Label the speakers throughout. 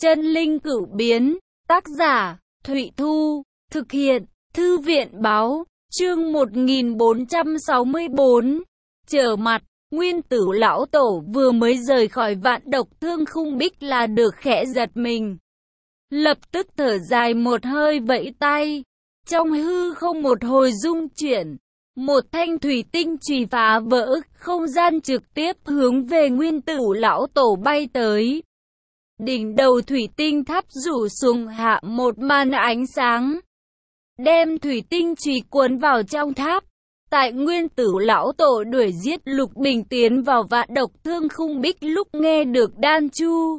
Speaker 1: Chân linh cửu biến, tác giả, Thụy Thu, thực hiện, Thư viện báo, chương 1464, trở mặt, Nguyên Tử lão tổ vừa mới rời khỏi Vạn Độc Thương Khung Bích là được khẽ giật mình. Lập tức thở dài một hơi vẫy tay, trong hư không một hồi rung chuyển, một thanh thủy tinh chùy phá vỡ không gian trực tiếp hướng về Nguyên Tử lão tổ bay tới. Đỉnh đầu thủy tinh tháp rủ xuống hạ một màn ánh sáng, đem thủy tinh chùy cuốn vào trong tháp. Tại Nguyên Tử lão tổ đuổi giết Lục Bình tiến vào Vạn Độc Thương Khung Bích lúc nghe được Đan Chu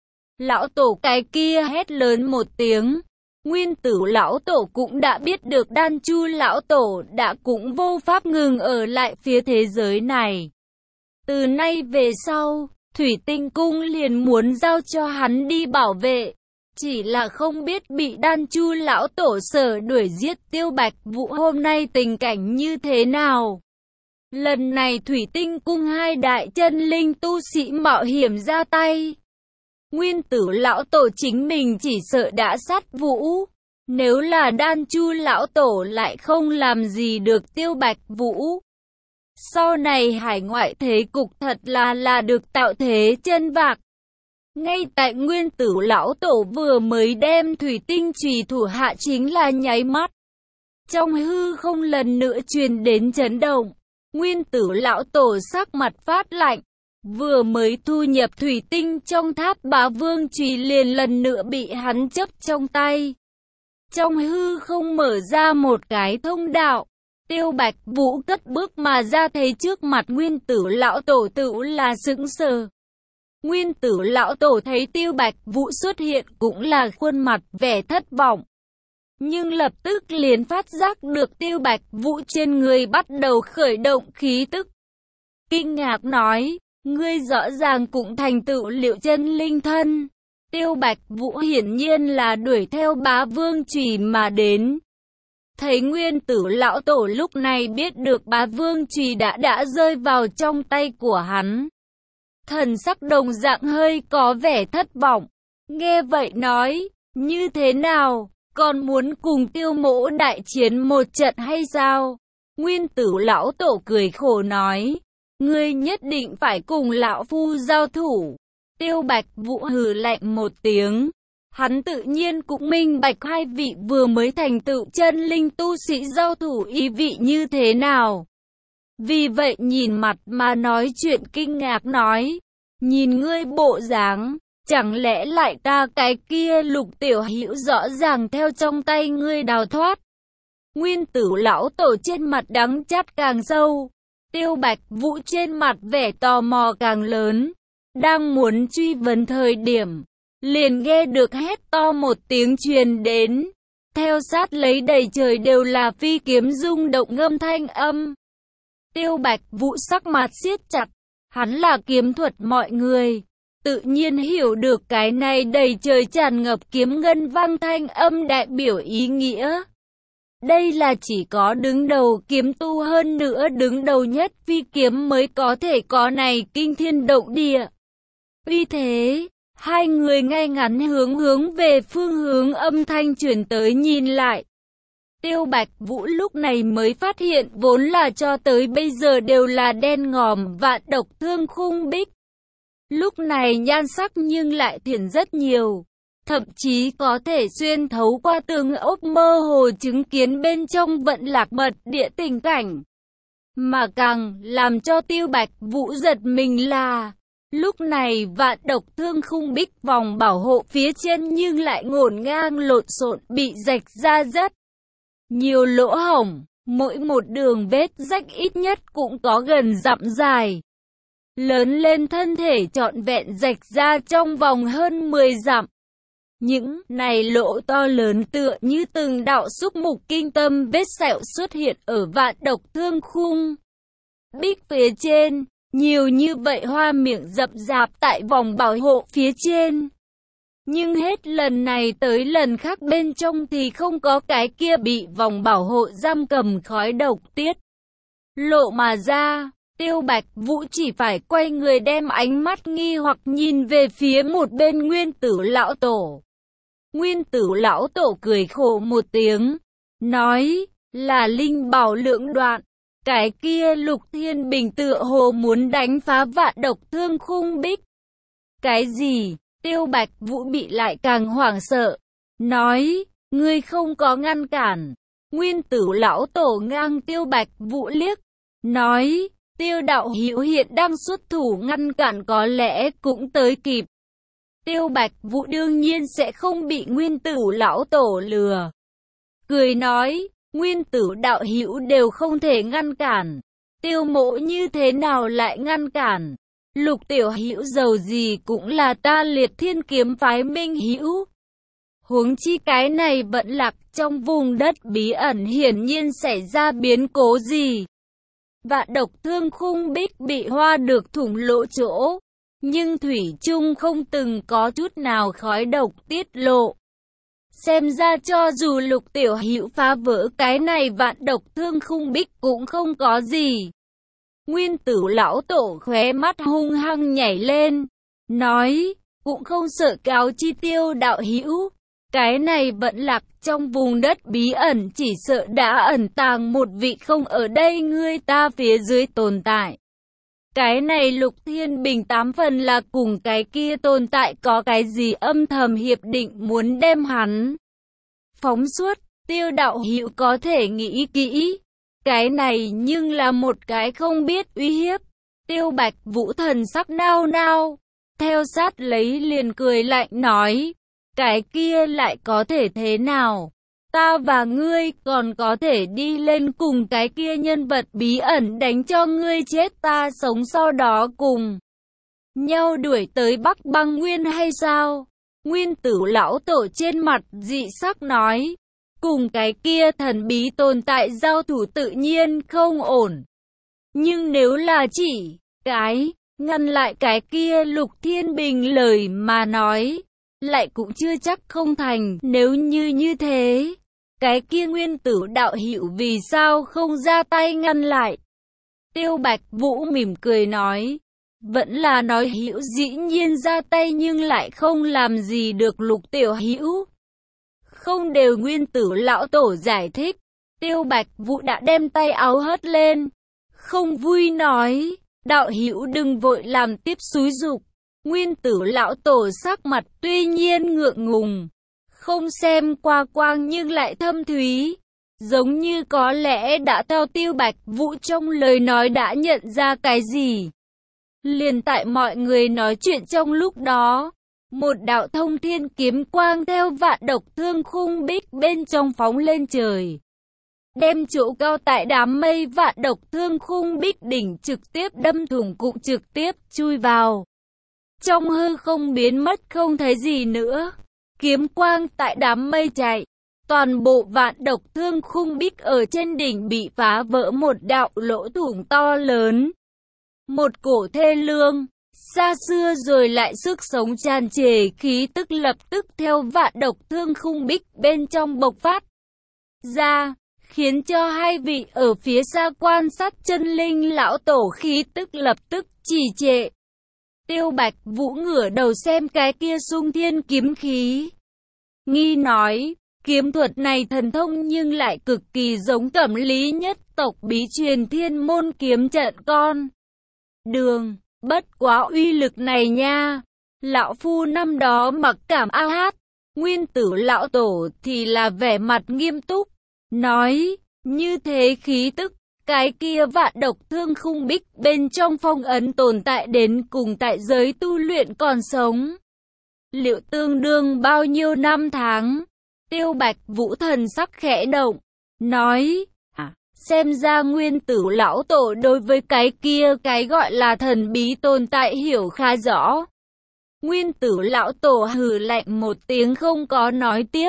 Speaker 1: lão tổ cái kia hét lớn một tiếng, Nguyên Tử lão tổ cũng đã biết được Đan Chu lão tổ đã cũng vô pháp ngừng ở lại phía thế giới này. Từ nay về sau, Thủy Tinh Cung liền muốn giao cho hắn đi bảo vệ, chỉ là không biết bị Đan Chu lão tổ sở đuổi giết Tiêu Bạch Vũ hôm nay tình cảnh như thế nào. Lần này Thủy Tinh Cung hai đại chân linh tu sĩ mạo hiểm ra tay. Nguyên Tử lão tổ chính mình chỉ sợ đã sát Vũ, nếu là Đan Chu lão tổ lại không làm gì được Tiêu Bạch Vũ. Sau này hải ngoại thế cục thật là được tạo thế chân vạc. Ngay tại Nguyên Tử lão tổ vừa mới đem thủy tinh chùy thủ hạ chính là nháy mắt, trong hư không lần nữa truyền đến chấn động. Nguyên Tử lão tổ sắc mặt phát lạnh, vừa mới thu nhập thủy tinh trong tháp Bá Vương chùy liền lần nữa bị hắn chấp trong tay. Trong hư không mở ra một cái thông đạo, Tiêu Bạch Vũ cất bước mà ra thấy trước mặt Nguyên Tử lão tổ tự là sững sờ. Nguyên Tử lão tổ thấy Tiêu Bạch Vũ xuất hiện cũng là khuôn mặt vẻ thất vọng. Nhưng lập tức liền phát giác được Tiêu Bạch Vũ trên người bắt đầu khởi động khí tức. Kinh ngạc nói, ngươi rõ ràng cũng thành tựu Liệu Chân Linh thân. Tiêu Bạch Vũ hiển nhiên là đuổi theo Bá Vương chùy mà đến. Thấy Nguyên Tử lão tổ lúc này biết được Bá Vương chùy đã rơi vào trong tay của hắn, thần sắc đồng dạng hơi có vẻ thất vọng. Nghe vậy nói, như thế nào, còn muốn cùng Tiêu mỗ đại chiến một trận hay sao? Nguyên Tử lão tổ cười khổ nói, ngươi nhất định phải cùng lão phu giao thủ. Tiêu Bạch Vũ hừ lạnh một tiếng. Hắn tự nhiên cũng minh bạch hai vị vừa mới thành tựu chân linh tu sĩ giao thủ ý vị như thế nào. Vì vậy nhìn mặt mà nói chuyện kinh ngạc nói, nhìn ngươi bộ dáng, chẳng lẽ lại ta cái kia Lục tiểu hữu rõ ràng theo trong tay ngươi đào thoát. Nguyên Tử lão tổ trên mặt đắng chát càng sâu, Tiêu Bạch Vũ trên mặt vẻ tò mò càng lớn, đang muốn truy vấn thời điểm, liền nghe được hét to một tiếng truyền đến, theo sát lấy đầy trời đều là phi kiếm rung động ngâm thanh âm. Tiêu Bạch Vũ sắc mặt siết chặt, hắn là kiếm thuật mọi người, tự nhiên hiểu được cái này đầy trời tràn ngập kiếm ngân vang thanh âm đại biểu ý nghĩa. Đây là chỉ có đứng đầu kiếm tu, hơn nữa đứng đầu nhất phi kiếm mới có thể có này kinh thiên động địa uy thế. Hai người ngay ngắn hướng về phương hướng âm thanh truyền tới nhìn lại. Tiêu Bạch Vũ lúc này mới phát hiện vốn là cho tới bây giờ đều là đen ngòm Vạn Độc Thương Khung Bích, lúc này nhan sắc nhưng lại thiện rất nhiều, thậm chí có thể xuyên thấu qua tường ốc mơ hồ chứng kiến bên trong vận lạc mật địa tình cảnh. Mà càng làm cho Tiêu Bạch Vũ giật mình là, lúc này Vạn Độc Thương Khung Bích vòng bảo hộ phía trên nhưng lại ngổn ngang lộn xộn, bị rạch ra rất nhiều lỗ hổng, mỗi một đường vết rách ít nhất cũng có gần dặm dài. Lớn lên thân thể trọn vẹn rạch ra trong vòng hơn 10 dặm. Những này lỗ to lớn tựa như từng đạo xúc mục kinh tâm vết sẹo xuất hiện ở Vạn Độc Thương Khung Bích phía trên. Nhiều như vậy hoa miệng rậm rạp tại vòng bảo hộ phía trên. Nhưng hết lần này tới lần khác bên trong thì không có cái kia bị vòng bảo hộ giam cầm khói độc tiết lộ mà ra. Tiêu Bạch Vũ chỉ phải quay người đem ánh mắt nghi hoặc nhìn về phía một bên Nguyên Tử lão tổ. Nguyên Tử lão tổ cười khổ một tiếng, nói, là linh bảo lượng đoạn. Cái kia Lục Thiên Bình tựa hồ muốn đánh phá Vạn Độc Thương Khung Bích. Cái gì? Tiêu Bạch Vũ bị lại càng hoảng sợ, nói, ngươi không có ngăn cản. Nguyên Tử lão tổ ngang Tiêu Bạch Vũ liếc, nói, Tiêu đạo hữu hiện đang xuất thủ ngăn cản có lẽ cũng tới kịp. Tiêu Bạch Vũ đương nhiên sẽ không bị Nguyên Tử lão tổ lừa. Cười nói, Nguyên Tử đạo hữu đều không thể ngăn cản. Tiêu mộ như thế nào lại ngăn cản? Lục tiểu hữu dầu gì cũng là ta Liệt Thiên kiếm phái minh hữu. Huống chi cái này vẫn lạc trong vùng đất bí ẩn hiển nhiên xảy ra biến cố gì. Vạn Độc Thương Khung Bích bị hoa được thủng lỗ chỗ, nhưng thủy chung không từng có chút nào khói độc tiết lộ. Xem ra cho dù Lục tiểu hữu phá vỡ cái này Vạn Độc Thương Khung Bích cũng không có gì. Nguyên Tử lão tổ khóe mắt hung hăng nhảy lên, nói, cũng không sợ cáo chi Tiêu đạo hữu. Cái này vẫn lạc trong vùng đất bí ẩn chỉ sợ đã ẩn tàng một vị không ở đây ngươi ta phía dưới tồn tại. Cái này Lục Thiên Bình 8 phần là cùng cái kia tồn tại có cái gì âm thầm hiệp định muốn đem hắn phóng suốt. Tiêu đạo hữu có thể nghĩ kỹ. Cái này nhưng là một cái không biết uy hiếp. Tiêu Bạch Vũ thần sắc nao nao, theo sát lấy liền cười lạnh nói, cái kia lại có thể thế nào? Ta và ngươi còn có thể đi lên cùng cái kia nhân vật bí ẩn đánh cho ngươi chết ta sống sau đó cùng nhau đuổi tới Bắc Băng Nguyên hay sao? Nguyên Tử lão tổ trên mặt dị sắc nói, cùng cái kia thần bí tồn tại giao thủ tự nhiên không ổn. Nhưng nếu là chỉ cái ngăn lại cái kia Lục Thiên Bình lời mà nói, lại cũng chưa chắc không thành. Nếu như thế, cái kia Nguyên Tử đạo hữu vì sao không ra tay ngăn lại? Tiêu Bạch Vũ mỉm cười nói, vẫn là nói hữu dĩ nhiên ra tay nhưng lại không làm gì được Lục tiểu hữu. Không đều Nguyên Tử lão tổ giải thích, Tiêu Bạch Vũ đã đem tay áo hất lên, không vui nói, đạo hữu đừng vội làm tiếp xúi dục. Nguyên Tử lão tổ sắc mặt tuy nhiên ngượng ngùng, không xem qua quang nhưng lại thâm thúy, giống như có lẽ đã theo Tiêu Bạch Vũ trong lời nói đã nhận ra cái gì. Liền tại mọi người nói chuyện trong lúc đó, một đạo thông thiên kiếm quang theo Vạn Độc Thương Khung Bích bên trong phóng lên trời, đem chỗ cao tại đám mây Vạn Độc Thương Khung Bích đỉnh trực tiếp đâm thủng, cũng trực tiếp chui vào trong hư không biến mất không thấy gì nữa. Kiếm quang tại đám mây chạy, toàn bộ Vạn Độc Thương Khung Bích ở trên đỉnh bị phá vỡ một đạo lỗ thủng to lớn. Một cổ thê lương, xa xưa rồi lại sức sống tràn trề khí tức lập tức theo Vạn Độc Thương Khung Bích bên trong bộc phát ra, khiến cho hai vị ở phía xa quan sát chân linh lão tổ khí tức lập tức trì trệ. Tiêu Bạch Vũ ngửa đầu xem cái kia Xung Thiên kiếm khí, nghi nói, kiếm thuật này thần thông nhưng lại cực kỳ giống Cẩm Lý nhất tộc bí truyền Thiên Môn kiếm trận con đường, bất quá uy lực này nha, lão phu năm đó mặc cảm a hát. Nguyên Tử lão tổ thì là vẻ mặt nghiêm túc, nói, như thế khí tức, cái kia Vạn Độc Thương Khung Bích bên trong phong ấn tồn tại đến cùng tại giới tu luyện còn sống, liệu tương đương bao nhiêu năm tháng? Tiêu Bạch Vũ thần sắc khẽ động, nói, xem ra Nguyên Tử lão tổ đối với cái kia cái gọi là thần bí tồn tại hiểu khá rõ. Nguyên Tử lão tổ hừ lạnh một tiếng không có nói tiếp.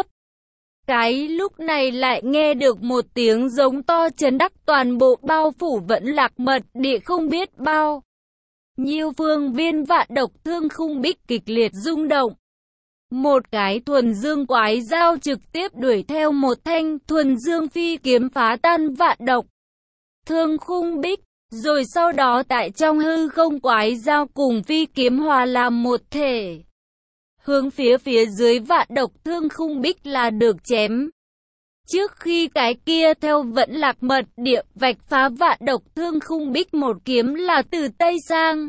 Speaker 1: Cái lúc này lại nghe được một tiếng giống to chấn đắc toàn bộ bao phủ Vẫn Lạc mật địa không biết bao nhiêu phương viên Vạn Độc Thương Khung Bích kịch liệt rung động. Một cái thuần dương quái dao trực tiếp đuổi theo một thanh thuần dương phi kiếm phá tan Vạn Độc Thương Khung Bích. Rồi sau đó tại trong hư không quái dao cùng phi kiếm hòa làm một thể. Hướng phía dưới vạn độc thương khung bích là được chém. Trước khi cái kia theo vận lạc mật địa vạch phá vạn độc thương khung bích một kiếm là từ Tây sang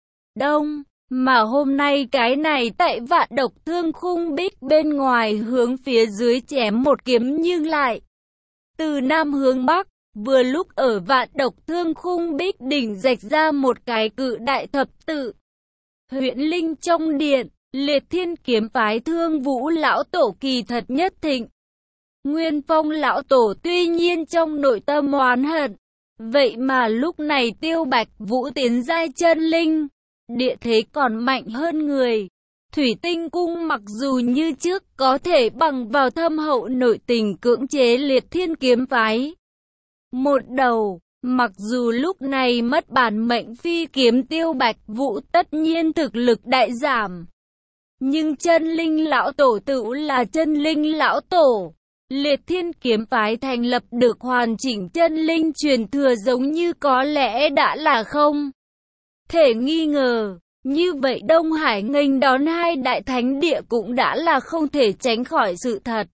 Speaker 1: Đông. Mà hôm nay cái này tại vạn độc thương khung bích bên ngoài hướng phía dưới chém một kiếm nhưng lại từ Nam hướng Bắc. Vừa lúc ở vạn độc thương khung bích đỉnh rạch ra một cái cự đại thập tự. Huyễn linh trong điện, Liệt Thiên kiếm phái Thương Vũ lão tổ kỳ thật nhất thịnh. Nguyên Phong lão tổ tuy nhiên trong nội tâm oán hận, vậy mà lúc này Tiêu Bạch Vũ tiến giai chân linh, địa thế còn mạnh hơn người. Thủy Tinh cung mặc dù như trước có thể bằng vào thâm hậu nội tình cưỡng chế Liệt Thiên kiếm phái một đầu, mặc dù lúc này mất bản mệnh phi kiếm Tiêu Bạch Vũ tất nhiên thực lực đại giảm. Nhưng chân linh lão tổ tự là chân linh lão tổ. Liệt Thiên kiếm phái thành lập được hoàn chỉnh chân linh truyền thừa giống như có lẽ đã là không thể nghi ngờ. Như vậy Đông Hải nghênh đón hai đại thánh địa cũng đã là không thể tránh khỏi sự thật.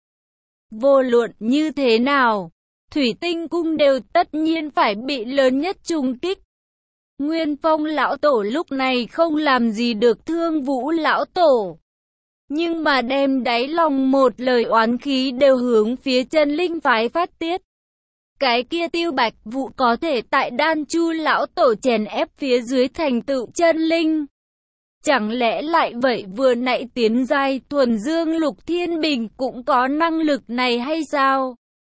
Speaker 1: Vô luận như thế nào, Thủy Tinh cung đều tất nhiên phải bị lớn nhất trùng kích. Nguyên Phong lão tổ lúc này không làm gì được Thương Vũ lão tổ, nhưng mà đem đáy lòng một lời oán khí đều hướng phía chân linh phái phát tiết. Cái kia Tiêu Bạch Vũ có thể tại Đan Chu lão tổ chèn ép phía dưới thành tựu chân linh. Chẳng lẽ lại vậy vừa nãy tiến giai Thuần Dương Lục Thiên Bình cũng có năng lực này hay sao?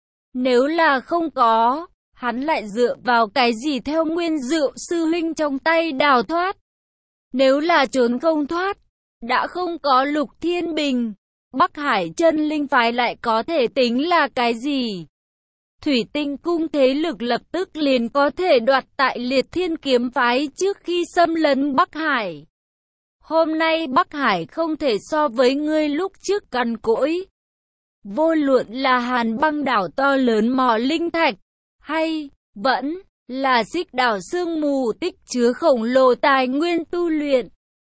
Speaker 1: Nếu là không có, hắn lại dựa vào cái gì theo Nguyên Diệu sư huynh trong tay đào thoát? Nếu là trốn không thoát, đã không có Lục Thiên Bình, Bắc Hải chân linh phái lại có thể tính là cái gì? Thủy Tinh cung thế lực lập tức liền có thể đoạt tại Liệt Thiên kiếm phái trước khi xâm lấn Bắc Hải. Hôm nay Bắc Hải không thể so với ngươi lúc trước cằn cỗi. Vô luận là Hàn Băng đảo to lớn mỏ linh thạch, hay vẫn là Xích đảo sương mù tích chứa khổng lồ tài nguyên tu luyện,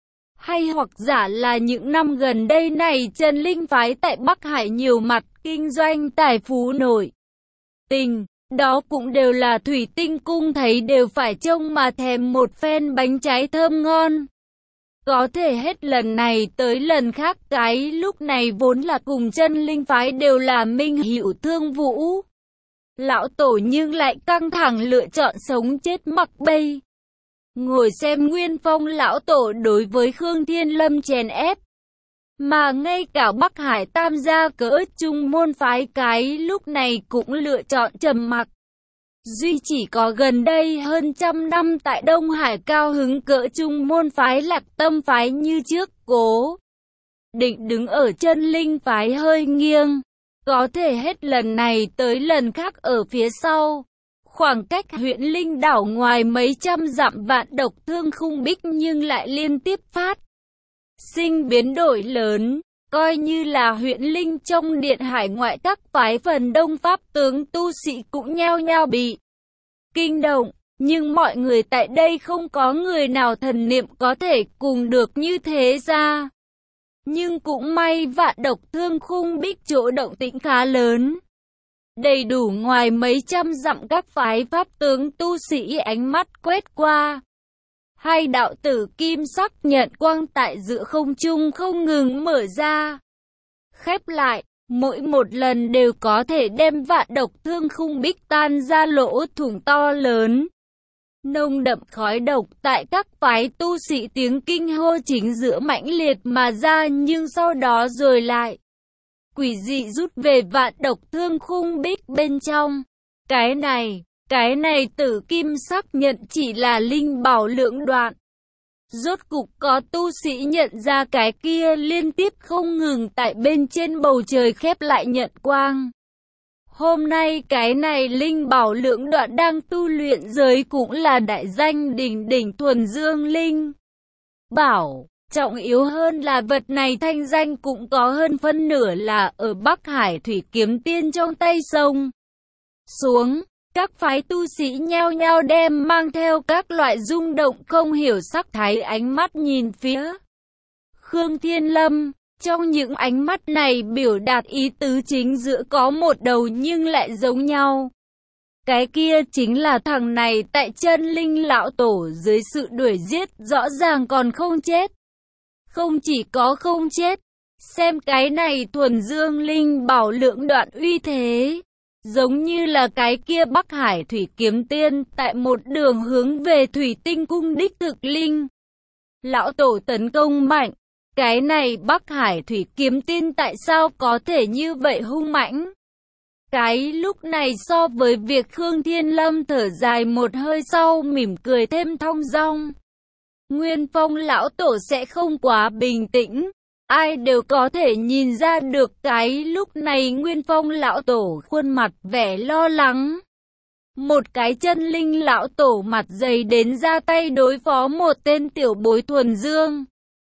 Speaker 1: hay hoặc giả là những năm gần đây này chân linh phái tại Bắc Hải nhiều mặt kinh doanh tài phú nổi tình, đó cũng đều là Thủy Tinh cung thấy đều phải trông mà thèm một phen bánh trái thơm ngon. Có thể hết lần này tới lần khác cái lúc này vốn là cùng chân linh phái đều là minh hữu Thương Vũ lão tổ nhưng lại căng thẳng lựa chọn sống chết mặc bây. Ngồi xem Nguyên Phong lão tổ đối với Khương Thiên Lâm chèn ép. Mà ngay cả Bắc Hải tam gia cỡ trung môn phái cái lúc này cũng lựa chọn trầm mặc. Duy chỉ có gần đây hơn trăm năm tại Đông Hải cao hứng cỡ trung môn phái Lạc Tâm phái như trước cố định đứng ở chân linh phái hơi nghiêng. Có thể hết lần này tới lần khác ở phía sau. Khoảng cách huyện Linh đảo ngoài mấy trăm dặm vạn độc thương khung bích nhưng lại liên tiếp phát sinh biến đổi lớn. Coi như là huyện Linh trong điện hải ngoại các phái phần đông pháp tướng tu sĩ cũng nhao nhao bị kinh động. Nhưng mọi người tại đây không có người nào thần niệm có thể cùng được như thế ra. Nhưng cũng may vạn độc thương khung bích chỗ động tĩnh khá lớn. Đầy đủ ngoài mấy trăm dặm các phái pháp tướng tu sĩ ánh mắt quét qua. Hai đạo tử kim sắc nhận quang tại giữa không trung không ngừng mở ra. Khép lại, mỗi một lần đều có thể đem vạn độc thương khung bích tan ra lỗ thủng to lớn. Nồng đậm khói độc tại các phái tu sĩ tiếng kinh hô chính giữa mãnh liệt mà ra nhưng sau đó rồi lại quỷ dị rút về vạn độc thương khung bích bên trong. Cái này tử kim sắc nhận chỉ là linh bảo lượng đoạn. Rốt cục có tu sĩ nhận ra cái kia liên tiếp không ngừng tại bên trên bầu trời khép lại nhận quang. Hôm nay cái này linh bảo lượng đoạn đang tu luyện giới cũng là đại danh đỉnh đỉnh thuần dương linh bảo. Trọng yếu hơn là vật này thanh danh cũng có hơn phân nửa là ở Bắc Hải thủy kiếm tiên trong tay sông xuống. Các phái tu sĩ nhao nhao đem mang theo các loại rung động không hiểu sắc thái ánh mắt nhìn phía Khương Thiên Lâm. Trong những ánh mắt này biểu đạt ý tứ chính giữa có một đầu nhưng lại giống nhau. Cái kia chính là thằng này tại chân linh lão tổ dưới sự đuổi giết rõ ràng còn không chết. Không chỉ có không chết, xem cái này thuần dương linh bảo lượng đoạn uy thế. Giống như là cái kia Bắc Hải Thủy Kiếm Tiên tại một đường hướng về Thủy Tinh Cung đích thực linh. Lão tổ tấn công mạnh, cái này Bắc Hải Thủy Kiếm Tiên tại sao có thể như vậy hung mãnh? Cái lúc này so với việc Khương Thiên Lâm thở dài một hơi sau mỉm cười thêm thong dong. Nguyên Phong lão tổ sẽ không quá bình tĩnh. Ai đều có thể nhìn ra được cái lúc này Nguyên Phong lão tổ khuôn mặt vẻ lo lắng. Một cái chân linh lão tổ mặt dày đến ra tay đối phó một tên tiểu bối thuần dương.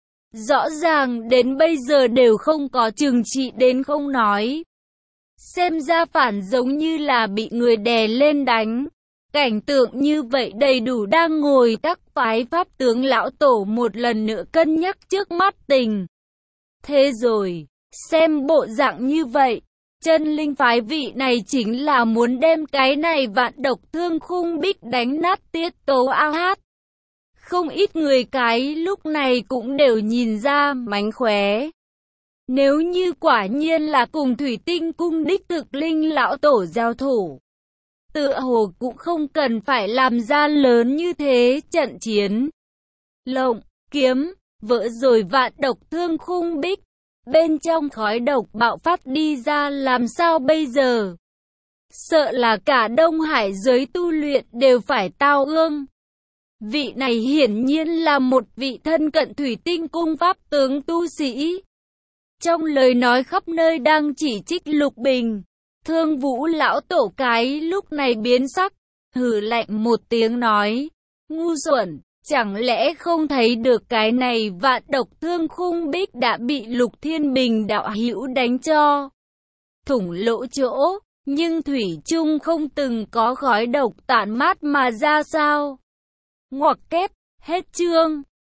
Speaker 1: Rõ ràng đến bây giờ đều không có trừng trị đến không nói. Xem ra phản giống như là bị người đè lên đánh. Cảnh tượng như vậy đầy đủ đang ngồi các phái pháp tướng lão tổ một lần nữa cân nhắc trước mắt tình. Thế rồi, xem bộ dạng như vậy, chân linh phái vị này chính là muốn đem cái này vạn độc thương khung bích đánh nát tiết tấu ao hát. Không ít người cái lúc này cũng đều nhìn ra mánh khóe. Nếu như quả nhiên là cùng Thủy Tinh Cung đích thực linh lão tổ giao thủ, tựa hồ cũng không cần phải làm ra lớn như thế trận chiến. Lộng, kiếm, vỡ rồi vạn độc thương khung bích, bên trong khói độc bạo phát đi ra làm sao bây giờ? Sợ là cả Đông Hải giới tu luyện đều phải tao ương. Vị này hiển nhiên là một vị thân cận Thủy Tinh Cung pháp tướng tu sĩ. Trong lời nói khắp nơi đang chỉ trích Lục Bình. Thương Vũ lão tổ cái lúc này biến sắc, hừ lạnh một tiếng nói, ngu xuẩn, chẳng lẽ không thấy được cái này vạn độc thương khung bích đã bị Lục Thiên Bình đạo hữu đánh cho thủng lỗ chỗ, nhưng thủy chung không từng có khói độc tản mát mà ra sao? Ngoặc kép, hết chương.